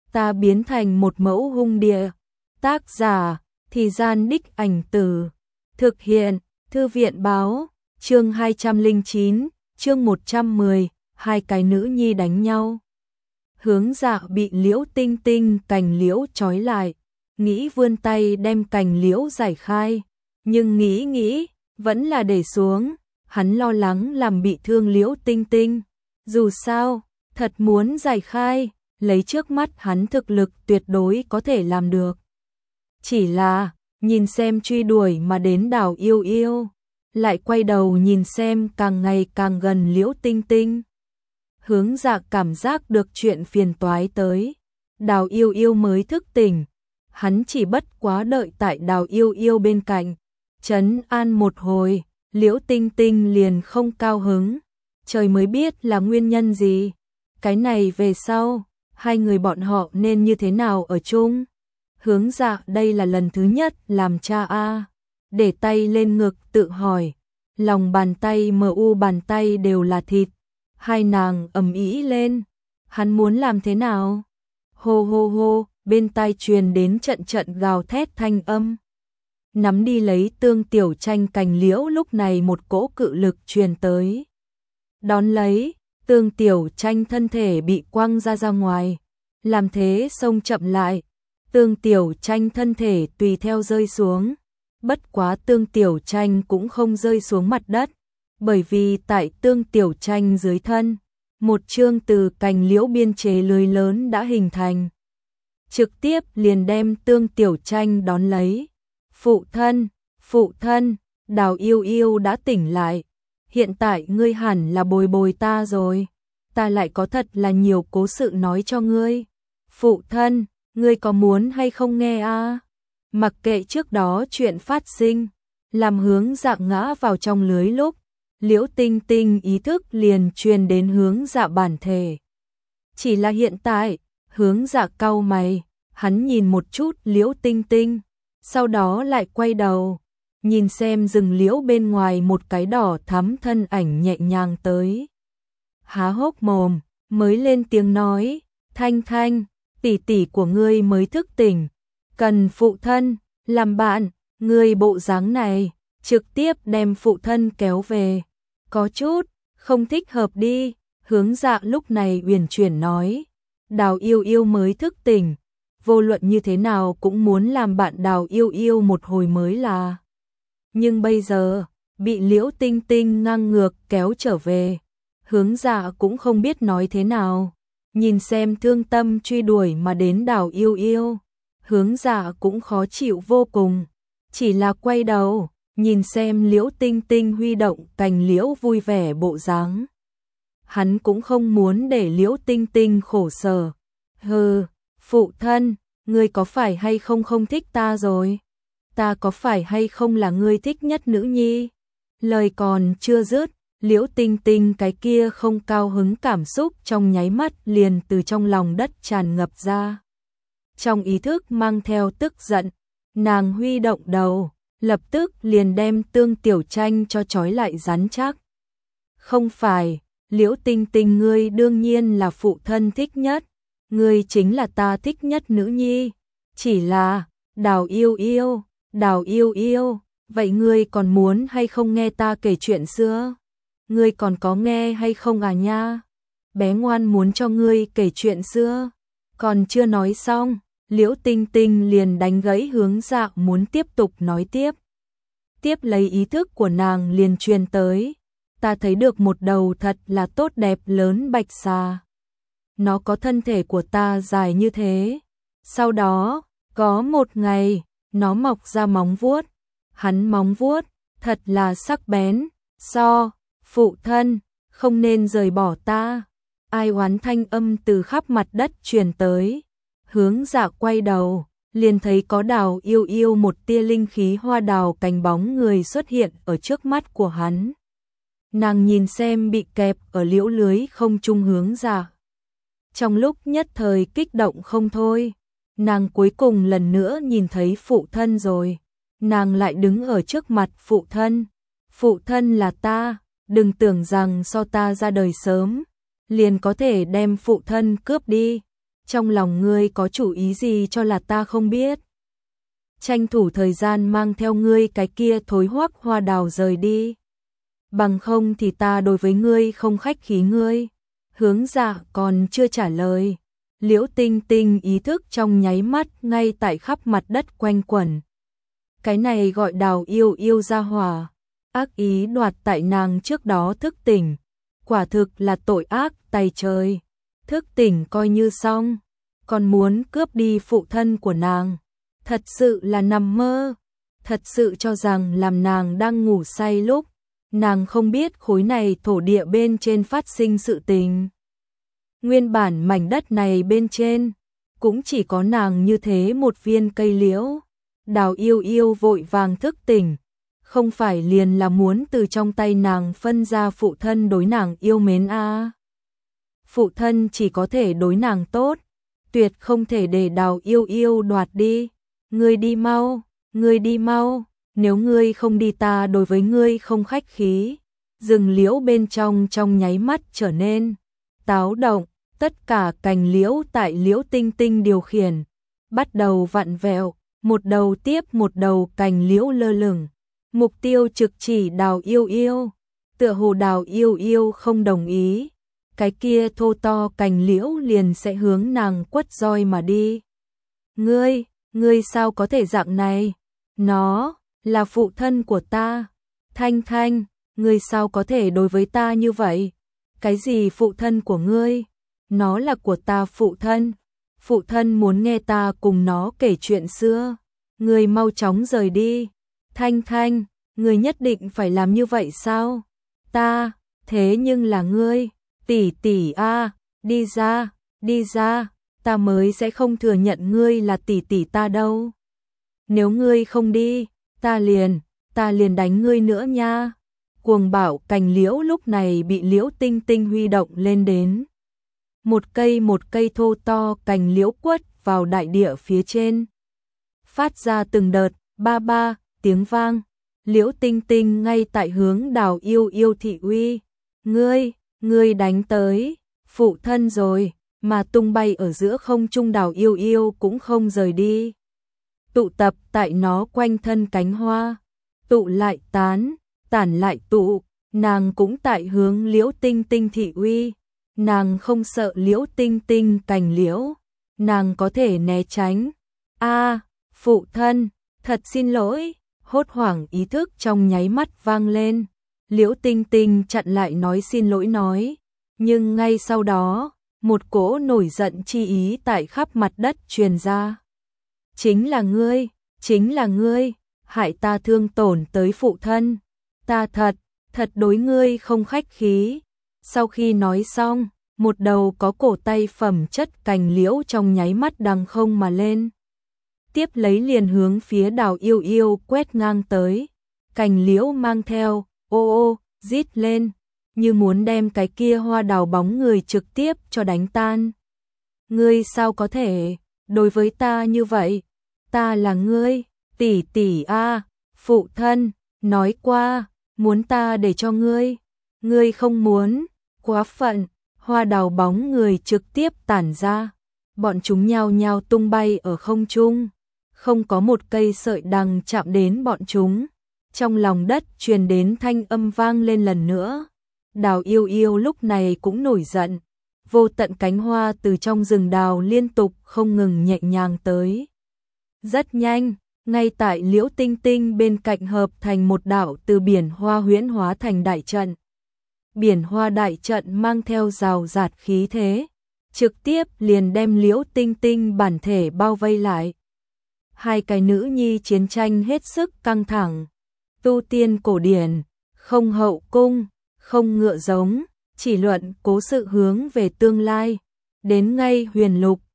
ta biến thành một mẫu hung địa. Tác giả, Thì Gian Đích Ảnh Từ. Thực hiện, Thư viện báo, chương 209, chương 110, hai cái nữ nhi đánh nhau. Hướng Dạ bị Liễu Tinh Tinh cành liễu trói lại, nghĩ vươn tay đem cành liễu giải khai, nhưng nghĩ, vẫn là để xuống, hắn lo lắng làm bị thương Liễu Tinh Tinh. Dù sao, thật muốn giải khai, lấy trước mắt hắn thực lực tuyệt đối có thể làm được. Chỉ là, nhìn xem truy đuổi mà đến Đào Yêu Yêu, lại quay đầu nhìn xem càng ngày càng gần Liễu Tinh Tinh. Hướng Dạ cảm giác được chuyện phiền toái tới, Đào Yêu Yêu mới thức tỉnh, hắn chỉ bất quá đợi tại Đào Yêu Yêu bên cạnh, trấn an một hồi, Liễu Tinh Tinh liền không cao hứng, trời mới biết là nguyên nhân gì, cái này về sau, hai người bọn họ nên như thế nào ở chung. Hướng Dạ đây là lần thứ nhất làm cha a, để tay lên ngực tự hỏi, lòng bàn tay mu bàn tay đều là thịt, hai nàng ầm ĩ lên, hắn muốn làm thế nào? Hô hô hô, bên tai truyền đến trận trận gào thét thanh âm. Nắm đi lấy Tương Tiểu Tranh cành liễu lúc này một cỗ cự lực truyền tới. Đón lấy, Tương Tiểu Tranh thân thể bị quăng ra ngoài, làm thế xông chậm lại. Tương Tiểu Tranh thân thể tùy theo rơi xuống, bất quá Tương Tiểu Tranh cũng không rơi xuống mặt đất, bởi vì tại Tương Tiểu Tranh dưới thân, một chương từ cành liễu biên chế lưới lớn đã hình thành. Trực tiếp liền đem Tương Tiểu Tranh đón lấy. Phụ thân, Đào Yêu Yêu đã tỉnh lại, hiện tại ngươi hẳn là bồi bồi ta rồi, ta lại có thật là nhiều cố sự nói cho ngươi. Phụ thân, ngươi có muốn hay không nghe a? Mặc kệ trước đó chuyện phát sinh, làm Hướng Dạ ngã vào trong lưới lúc, Liễu Tinh Tinh ý thức liền truyền đến Hướng Dạ bản thể. Chỉ là hiện tại, Hướng Dạ cau mày, hắn nhìn một chút Liễu Tinh Tinh, sau đó lại quay đầu, nhìn xem rừng liễu bên ngoài một cái đỏ thắm thân ảnh nhẹ nhàng tới. Há hốc mồm, mới lên tiếng nói, Thanh Thanh, tỷ tỷ của ngươi mới thức tỉnh, cần phụ thân, làm bạn, ngươi bộ dáng này, trực tiếp đem phụ thân kéo về, có chút, không thích hợp đi. Hướng Dạ lúc này uyển chuyển nói, Đào Yêu Yêu mới thức tỉnh, vô luận như thế nào cũng muốn làm bạn Đào Yêu Yêu một hồi mới là. Nhưng bây giờ, bị Liễu Tinh Tinh ngang ngược kéo trở về, Hướng Dạ cũng không biết nói thế nào. Nhìn xem thương tâm truy đuổi mà đến Đào Yêu Yêu, Hướng Dạ cũng khó chịu vô cùng, chỉ là quay đầu, nhìn xem Liễu Tinh Tinh huy động cành liễu vui vẻ bộ dáng. Hắn cũng không muốn để Liễu Tinh Tinh khổ sở. Hừ, phụ thân, ngươi có phải hay không không thích ta rồi? Ta có phải hay không là ngươi thích nhất nữ nhi? Lời còn chưa dứt, Liễu Tinh Tinh cái kia không cao hứng cảm xúc trong nháy mắt liền từ trong lòng đất tràn ngập ra. Trong ý thức mang theo tức giận, nàng huy động đầu, lập tức liền đem Tương Tiểu Tranh cho trói lại rắn chắc. Không phải, Liễu Tinh Tinh ngươi đương nhiên là phụ thân thích nhất, ngươi chính là ta thích nhất nữ nhi, chỉ là, Đào Yêu Yêu, vậy ngươi còn muốn hay không nghe ta kể chuyện xưa? Ngươi còn có nghe hay không à nha? Bé ngoan muốn cho ngươi kể chuyện xưa. Còn chưa nói xong, Liễu Tinh Tinh liền đánh gãy Hướng Dạ muốn tiếp tục nói tiếp. Tiếp lấy ý thức của nàng liền truyền tới, ta thấy được một đầu thật là tốt đẹp lớn bạch xà. Nó có thân thể của ta dài như thế. Sau đó, có một ngày, nó mọc ra móng vuốt. Hắn móng vuốt, thật là sắc bén, phụ thân, không nên rời bỏ ta. Ai oán thanh âm từ khắp mặt đất truyền tới. Hướng Dạ quay đầu, liền thấy có Đào Yêu Yêu một tia linh khí hoa đào cành bóng người xuất hiện ở trước mắt của hắn. Nàng nhìn xem bị kẹp ở liễu lưới không trung Hướng Dạ. Trong lúc nhất thời kích động không thôi, nàng cuối cùng lần nữa nhìn thấy phụ thân rồi. Nàng lại đứng ở trước mặt phụ thân. Phụ thân là ta, đừng tưởng rằng so ta ra đời sớm, liền có thể đem phụ thân cướp đi. trong lòng ngươi có chủ ý gì cho là ta không biết. Tranh thủ thời gian mang theo ngươi cái kia thối hoắc hoa đào rời đi. Bằng không thì ta đối với ngươi không khách khí ngươi. Hướng Dạ còn chưa trả lời. Liễu Tinh Tinh ý thức trong nháy mắt ngay tại khắp mặt đất quanh quẩn. Cái này gọi Đào yêu yêu ra hỏa. Ác ý đoạt tại nàng trước đó thức tỉnh. Quả thực là tội ác tày trời. Thức tỉnh coi như xong. Còn muốn cướp đi phụ thân của nàng. Thật sự là nằm mơ. Thật sự cho rằng làm nàng đang ngủ say lúc. Nàng không biết khối này thổ địa bên trên phát sinh sự tình. Nguyên bản mảnh đất này bên trên, cũng chỉ có nàng như thế một viên cây liễu. Đào yêu yêu vội vàng thức tỉnh, không phải liền là muốn từ trong tay nàng phân ra phụ thân đối nàng yêu mến a. Phụ thân chỉ có thể đối nàng tốt, tuyệt không thể để Đào yêu yêu đoạt đi. Ngươi đi mau, nếu ngươi không đi ta đối với ngươi không khách khí. Rừng liễu bên trong nháy mắt trở nên táo động, tất cả cành liễu tại Liễu Tinh Tinh điều khiển, bắt đầu vặn vẹo, một đầu tiếp một đầu cành liễu lơ lửng. Mục tiêu trực chỉ Đào yêu yêu, tựa hồ Đào yêu yêu không đồng ý. Cái kia thô to cành liễu liền sẽ hướng nàng quất roi mà đi. Ngươi sao có thể dạng này? Nó là phụ thân của ta. Thanh Thanh, ngươi sao có thể đối với ta như vậy? Cái gì phụ thân của ngươi? Nó là của ta phụ thân. Phụ thân muốn nghe ta cùng nó kể chuyện xưa. Ngươi mau chóng rời đi. Thanh Thanh, ngươi nhất định phải làm như vậy sao? Ta, thế nhưng là ngươi. Tỷ tỷ a, đi ra, ta mới sẽ không thừa nhận ngươi là tỷ tỷ ta đâu. Nếu ngươi không đi, ta liền đánh ngươi nữa nha. Cuồng bạo cành liễu lúc này bị Liễu Tinh Tinh huy động lên đến. Một cây thô to cành liễu quất vào đại địa phía trên. Phát ra từng đợt, ba ba, tiếng vang. Liễu Tinh Tinh ngay tại hướng Đào yêu yêu thị uy. Ngươi đánh tới, phụ thân rồi, mà tung bay ở giữa không trung Đào yêu yêu cũng không rời đi. Tụ tập tại nó quanh thân cánh hoa, tụ lại tán, tản lại tụ, nàng cũng tại hướng Liễu Tinh Tinh thị uy. Nàng không sợ Liễu Tinh Tinh cành liễu, nàng có thể né tránh. A, phụ thân, thật xin lỗi, hốt hoảng ý thức trong nháy mắt vang lên. Liễu Tinh Tinh chặn lại nói xin lỗi nói, nhưng ngay sau đó, một cỗ nổi giận chi ý tại khắp mặt đất truyền ra. Chính là ngươi, hại ta thương tổn tới phụ thân. Ta thật đối ngươi không khách khí. Sau khi nói xong, một đầu có cổ tay phẩm chất cành liễu trong nháy mắt đằng không mà lên. Tiếp lấy liền hướng phía Đào yêu yêu quét ngang tới. Cành liễu mang theo, ô rít lên, như muốn đem cái kia hoa đào bóng người trực tiếp cho đánh tan. Ngươi sao có thể đối với ta như vậy? Ta là ngươi, tỷ tỷ a, phụ thân nói qua, muốn ta để cho ngươi, ngươi không muốn, quá phận. Hoa đào bóng người trực tiếp tản ra, bọn chúng nhao nhao tung bay ở không trung, không có một cây sợi đằng chạm đến bọn chúng. Trong lòng đất truyền đến thanh âm vang lên lần nữa. Đào yêu yêu lúc này cũng nổi giận, vô tận cánh hoa từ trong rừng đào liên tục không ngừng nhẹ nhàng tới. Rất nhanh, ngay tại Liễu Tinh Tinh bên cạnh hợp thành một đạo từ biển hoa huyễn hóa thành đại trận. Biển hoa đại trận mang theo rào rạt khí thế, trực tiếp liền đem Liễu Tinh Tinh bản thể bao vây lại. Hai cái nữ nhi chiến tranh hết sức căng thẳng. Tu tiên cổ điển, không hậu cung, không ngựa giống, chỉ luận cố sự hướng về tương lai. Đến ngay huyền lục,